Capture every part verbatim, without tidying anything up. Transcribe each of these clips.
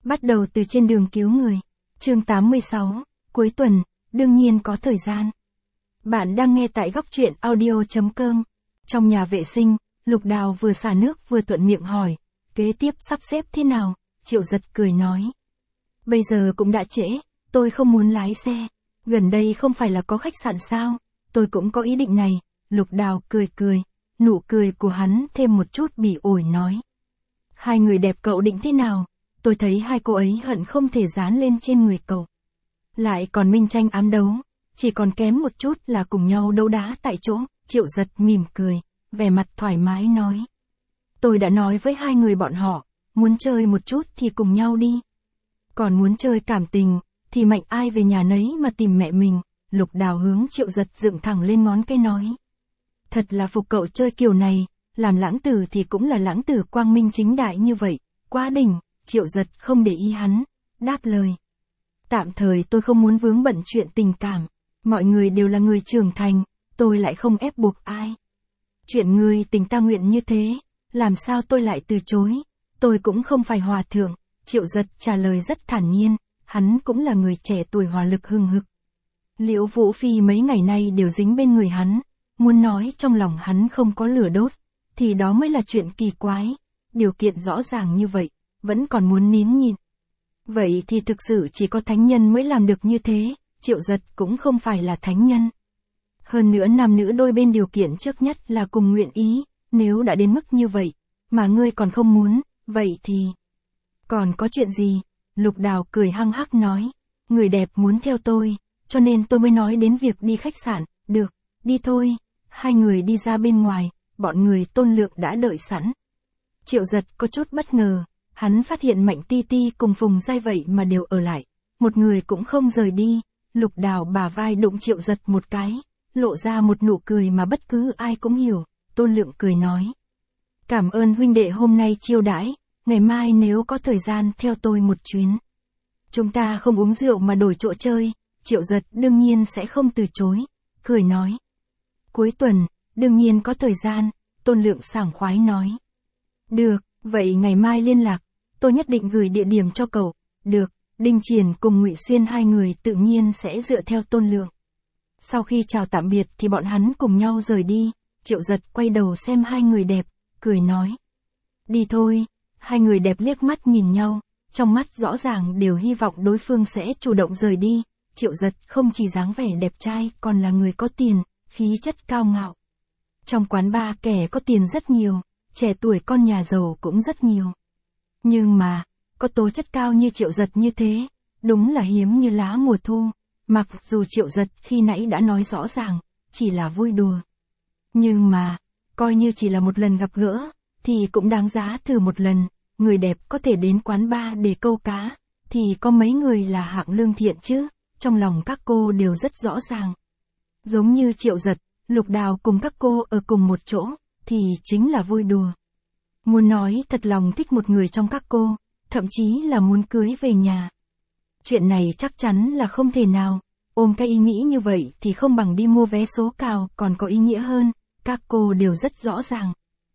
Bắt đầu từ trên đường cứu người. Chương tám mươi sáu, cuối tuần, đương nhiên có thời gian. Bạn đang nghe tại góc truyện audio chấm com. Trong nhà vệ sinh, Lục Đào vừa xả nước vừa thuận miệng hỏi, kế tiếp sắp xếp thế nào? Triệu Giật cười nói. Bây giờ cũng đã trễ, tôi không muốn lái xe. Gần đây không phải là có khách sạn sao? Tôi cũng có ý định này. Lục Đào cười cười, nụ cười của hắn thêm một chút bỉ ổi nói. Hai người đẹp cậu định thế nào? Tôi thấy hai cô ấy hận không thể dán lên trên người cậu. Lại còn minh tranh ám đấu, chỉ còn kém một chút là cùng nhau đấu đá tại chỗ. Triệu Giật mỉm cười, vẻ mặt thoải mái nói. Tôi đã nói với hai người bọn họ, muốn chơi một chút thì cùng nhau đi. Còn muốn chơi cảm tình, thì mạnh ai về nhà nấy mà tìm mẹ mình. Lục Đào hướng Triệu Giật dựng thẳng lên ngón cái nói. Thật là phục cậu chơi kiểu này, làm lãng tử thì cũng là lãng tử quang minh chính đại như vậy, quá đỉnh. Triệu Giật không để ý hắn, đáp lời. Tạm thời tôi không muốn vướng bận chuyện tình cảm, mọi người đều là người trưởng thành, tôi lại không ép buộc ai. Chuyện người tình ta nguyện như thế, làm sao tôi lại từ chối, tôi cũng không phải hòa thượng. Triệu Giật trả lời rất thản nhiên, hắn cũng là người trẻ tuổi hỏa lực hừng hực. Liễu Vũ Phi mấy ngày nay đều dính bên người hắn, muốn nói trong lòng hắn không có lửa đốt, thì đó mới là chuyện kỳ quái, điều kiện rõ ràng như vậy, vẫn còn muốn nín nhịn. Vậy thì thực sự chỉ có thánh nhân mới làm được như thế. Triệu Giật cũng không phải là thánh nhân. Hơn nữa nam nữ đôi bên điều kiện trước nhất là cùng nguyện ý, nếu đã đến mức như vậy, mà ngươi còn không muốn, vậy thì... Còn có chuyện gì? Lục Đào cười hăng hắc nói, người đẹp muốn theo tôi, cho nên tôi mới nói đến việc đi khách sạn. Được, đi thôi. Hai người đi ra bên ngoài, bọn người Tôn Lượng đã đợi sẵn. Triệu Giật có chút bất ngờ. Hắn phát hiện Mạnh Ti Ti cùng Phùng Giai vậy mà đều ở lại, một người cũng không rời đi. Lục Đào bả vai đụng Triệu Giật một cái, lộ ra một nụ cười mà bất cứ ai cũng hiểu. Tôn Lượng cười nói. Cảm ơn huynh đệ hôm nay chiêu đãi, ngày mai nếu có thời gian theo tôi một chuyến. Chúng ta không uống rượu mà đổi chỗ chơi. Triệu Giật đương nhiên sẽ không từ chối, cười nói. Cuối tuần, đương nhiên có thời gian. Tôn Lượng sảng khoái nói. Được, vậy ngày mai liên lạc. Tôi nhất định gửi địa điểm cho cậu. Được, Đinh Triển cùng Ngụy Xuyên hai người tự nhiên sẽ dựa theo Tôn Lượng. Sau khi chào tạm biệt thì bọn hắn cùng nhau rời đi. Triệu Giật quay đầu xem hai người đẹp, cười nói. Đi thôi. Hai người đẹp liếc mắt nhìn nhau, trong mắt rõ ràng đều hy vọng đối phương sẽ chủ động rời đi. Triệu Giật không chỉ dáng vẻ đẹp trai còn là người có tiền, khí chất cao ngạo. Trong quán bar kẻ có tiền rất nhiều, trẻ tuổi con nhà giàu cũng rất nhiều. Nhưng mà, có tố chất cao như Triệu Giật như thế, đúng là hiếm như lá mùa thu. Mặc dù Triệu Giật khi nãy đã nói rõ ràng, chỉ là vui đùa. Nhưng mà, coi như chỉ là một lần gặp gỡ, thì cũng đáng giá thử một lần. Người đẹp có thể đến quán bar để câu cá, thì có mấy người là hạng lương thiện chứ, trong lòng các cô đều rất rõ ràng. Giống như Triệu Giật, Lục Đào cùng các cô ở cùng một chỗ, thì chính là vui đùa. Muốn nói thật lòng thích một người trong các cô, thậm chí là muốn cưới về nhà. Chuyện này chắc chắn là không thể nào, ôm cái ý nghĩ như vậy thì không bằng đi mua vé số cao còn có ý nghĩa hơn, các cô đều rất rõ ràng.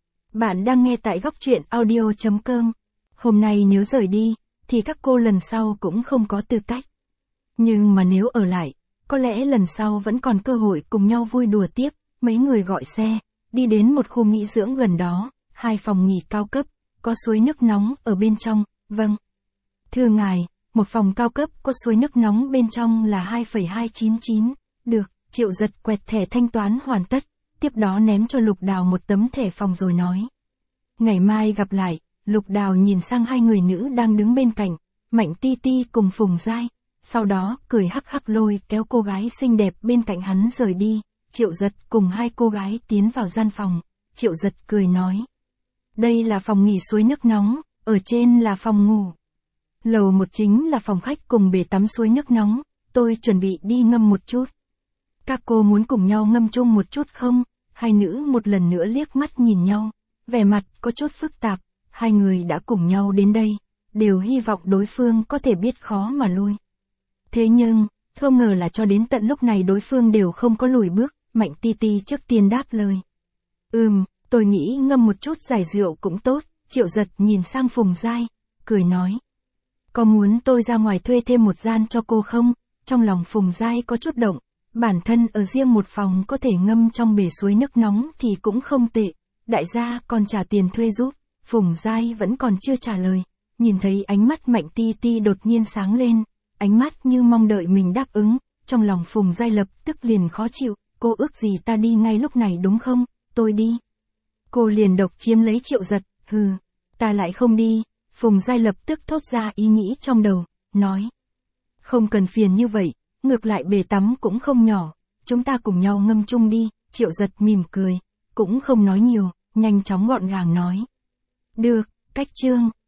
Bạn đang nghe tại góc truyện audio chấm com. Hôm nay nếu rời đi, thì các cô lần sau cũng không có tư cách. Nhưng mà nếu ở lại, có lẽ lần sau vẫn còn cơ hội cùng nhau vui đùa tiếp. Mấy người gọi xe, đi đến một khu nghỉ dưỡng gần đó, hai phòng nghỉ cao cấp, có suối nước nóng ở bên trong. Vâng. Thưa ngài, một phòng cao cấp có suối nước nóng bên trong là hai phẩy hai chín chín. Được, Triệu Giật quẹt thẻ thanh toán hoàn tất, tiếp đó ném cho Lục Đào một tấm thẻ phòng rồi nói. Ngày mai gặp lại. Lục Đào nhìn sang hai người nữ đang đứng bên cạnh, Mạnh Ti Ti cùng Phùng Giai, sau đó cười hắc hắc lôi kéo cô gái xinh đẹp bên cạnh hắn rời đi. Triệu Giật cùng hai cô gái tiến vào gian phòng, Triệu Giật cười nói. Đây là phòng nghỉ suối nước nóng, ở trên là phòng ngủ. Lầu một chính là phòng khách cùng bể tắm suối nước nóng, tôi chuẩn bị đi ngâm một chút. Các cô muốn cùng nhau ngâm chung một chút không? Hai nữ một lần nữa liếc mắt nhìn nhau, vẻ mặt có chút phức tạp. Hai người đã cùng nhau đến đây, đều hy vọng đối phương có thể biết khó mà lui. Thế nhưng, không ngờ là cho đến tận lúc này đối phương đều không có lùi bước. Mạnh Ti Ti trước tiên đáp lời. Ừm, tôi nghĩ ngâm một chút giải rượu cũng tốt. Triệu Giật nhìn sang Phùng Giai, cười nói. có muốn tôi ra ngoài thuê thêm một gian cho cô không? Trong lòng Phùng Giai có chút động, bản thân ở riêng một phòng có thể ngâm trong bể suối nước nóng thì cũng không tệ, đại gia còn trả tiền thuê giúp. Phùng Giai vẫn còn chưa trả lời, nhìn thấy ánh mắt Mạnh Ti Ti đột nhiên sáng lên, ánh mắt như mong đợi mình đáp ứng, trong lòng Phùng Giai lập tức liền khó chịu, cô ước gì ta đi ngay lúc này đúng không, tôi đi. Cô liền độc chiếm lấy Triệu Giật, hừ, ta lại không đi. Phùng Giai lập tức thốt ra ý nghĩ trong đầu, nói. Không cần phiền như vậy, ngược lại bể tắm cũng không nhỏ, chúng ta cùng nhau ngâm chung đi. Triệu Giật mỉm cười, cũng không nói nhiều, nhanh chóng gọn gàng nói. Được, cách chương.